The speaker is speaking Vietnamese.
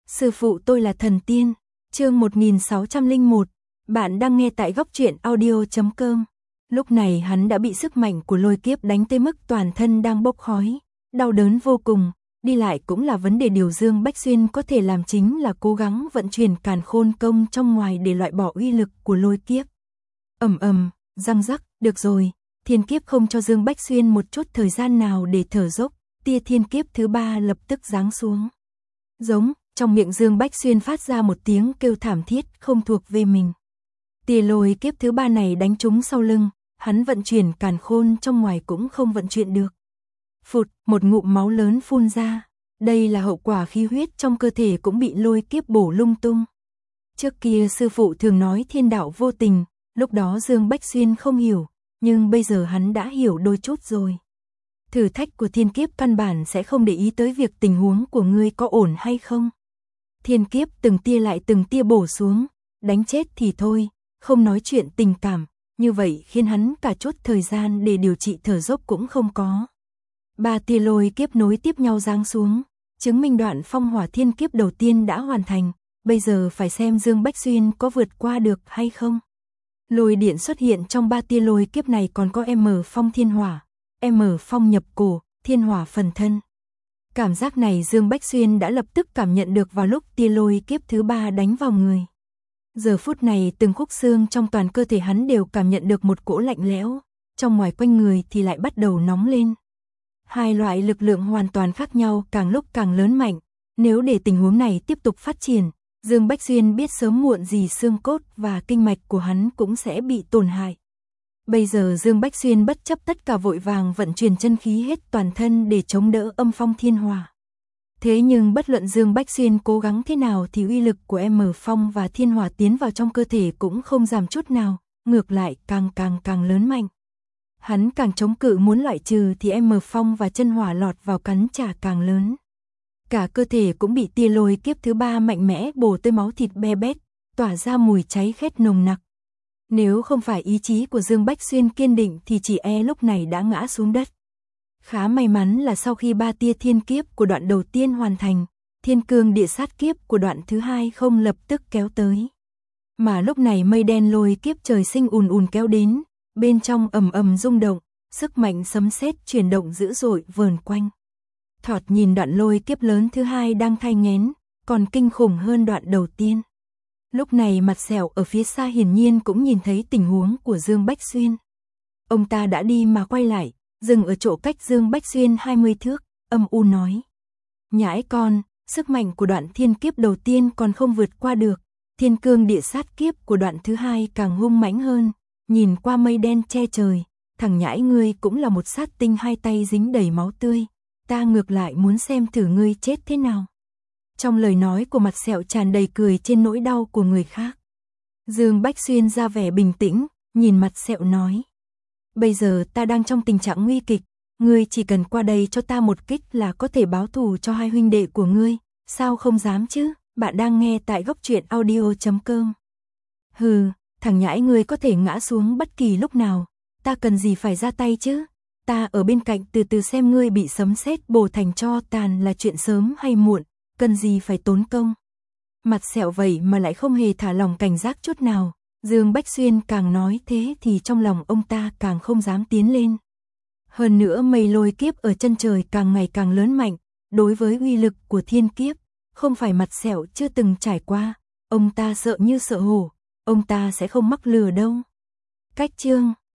Sư phụ tôi là thần tiên. Chương 1601. Bạn đang nghe tại góc truyện audio.com. Lúc này hắn đã bị sức mạnh của lôi kiếp đánh tới mức toàn thân đang bốc khói, đau đớn vô cùng, đi lại cũng là vấn đề. Điều Dương Bách Xuyên có thể làm chính là cố gắng vận chuyển Càn Khôn Công trong ngoài để loại bỏ uy lực của lôi kiếp. Ầm ầm, răng rắc, được rồi, thiên kiếp không cho Dương Bách Xuyên một chút thời gian nào để thở dốc, tia thiên kiếp thứ 3 lập tức giáng xuống. Giống, trong miệng Dương Bách Xuyên phát ra một tiếng kêu thảm thiết không thuộc về mình. Tia lôi kiếp thứ 3 này đánh trúng sau lưng, hắn vận chuyển Càn Khôn trong ngoài cũng không vận chuyển được. Phụt, một ngụm máu lớn phun ra. Đây là hậu quả khí huyết trong cơ thể cũng bị lôi kiếp bổ lung tung. Trước kia sư phụ thường nói thiên đạo vô tình, lúc đó Dương Bách Xuyên không hiểu, nhưng bây giờ hắn đã hiểu đôi chút rồi. Thử thách của thiên kiếp căn bản sẽ không để ý tới việc tình huống của ngươi có ổn hay không. Thiên kiếp từng tia lại từng tia bổ xuống, đánh chết thì thôi, không nói chuyện tình cảm, như vậy khiến hắn cả chút thời gian để điều trị thở dốc cũng không có. 3 tia lôi kiếp nối tiếp nhau giáng xuống, chứng minh đoạn phong hỏa thiên kiếp đầu tiên đã hoàn thành, bây giờ phải xem Dương Bách Xuyên có vượt qua được hay không. Lôi điện xuất hiện trong 3 tia lôi kiếp này còn có M phong thiên hỏa, M phong nhập cổ, thiên hỏa phần thân. Cảm giác này Dương Bách Xuyên đã lập tức cảm nhận được vào lúc tia lôi kiếp thứ 3 đánh vào người. Giờ phút này từng khúc xương trong toàn cơ thể hắn đều cảm nhận được một cỗ lạnh lẽo, trong ngoài quanh người thì lại bắt đầu nóng lên. Hai loại lực lượng hoàn toàn khác nhau càng lúc càng lớn mạnh, nếu để tình huống này tiếp tục phát triển, Dương Bách Xuyên biết sớm muộn gì xương cốt và kinh mạch của hắn cũng sẽ bị tổn hại. Bây giờ Dương Bách Xuyên bất chấp tất cả vội vàng vận chuyển chân khí hết toàn thân để chống đỡ âm phong thiên hỏa. Thế nhưng bất luận Dương Bách Xuyên cố gắng thế nào thì uy lực của M phong và thiên hỏa tiến vào trong cơ thể cũng không giảm chút nào, ngược lại càng lớn mạnh. Hắn càng chống cự muốn loại trừ thì M phong và chân hỏa lọt vào cắn trả càng lớn. Cả cơ thể cũng bị tia lôi kiếp thứ 3 mạnh mẽ bổ tới, máu thịt be bét, tỏa ra mùi cháy khét nồng nặc. Nếu không phải ý chí của Dương Bách Xuyên kiên định thì chỉ lúc này đã ngã xuống đất. Khá may mắn là sau khi 3 tia thiên kiếp của đoạn đầu tiên hoàn thành, thiên cương địa sát kiếp của đoạn thứ 2 không lập tức kéo tới. Mà lúc này mây đen lôi kiếp trời sinh ùn kéo đến, bên trong ầm rung động, sức mạnh sấm sét chuyển động dữ dội vờn quanh. Thoạt nhìn đoạn lôi kiếp lớn thứ 2 đang thai nghén, còn kinh khủng hơn đoạn đầu tiên. Lúc này Mặt Sẹo ở phía xa hiển nhiên cũng nhìn thấy tình huống của Dương Bách Xuyên. Ông ta đã đi mà quay lại, dừng ở chỗ cách Dương Bách Xuyên 20 thước, âm u nói. Nhãi con, sức mạnh của đoạn thiên kiếp đầu tiên còn không vượt qua được, thiên cương địa sát kiếp của đoạn thứ 2 càng hung mãnh hơn, nhìn qua mây đen che trời, thằng nhãi ngươi cũng là một sát tinh hai tay dính đầy máu tươi, ta ngược lại muốn xem thử ngươi chết thế nào. Trong lời nói của Mặt Sẹo tràn đầy cười trên nỗi đau của người khác. Dương Bách Xuyên ra vẻ bình tĩnh, nhìn Mặt Sẹo nói. Bây giờ ta đang trong tình trạng nguy kịch, ngươi chỉ cần qua đây cho ta một kích là có thể báo thù cho hai huynh đệ của ngươi, sao không dám chứ? Bạn đang nghe tại góc truyện audio.com. Hừ, thằng nhãi ngươi có thể ngã xuống bất kỳ lúc nào, ta cần gì phải ra tay chứ? Ta ở bên cạnh từ từ xem ngươi bị sấm sét bổ thành tro tàn là chuyện sớm hay muộn, cần gì phải tốn công. Mặt Sẹo vậy mà lại không hề thả lòng cảnh giác chút nào. Dương Bách Xuyên càng nói thế thì trong lòng ông ta càng không dám tiến lên. Hơn nữa mây lôi kiếp ở chân trời càng ngày càng lớn mạnh, đối với uy lực của thiên kiếp, không phải Mặt Sẹo chưa từng trải qua, ông ta sợ như sợ hổ, ông ta sẽ không mắc lừa đâu. Cách chương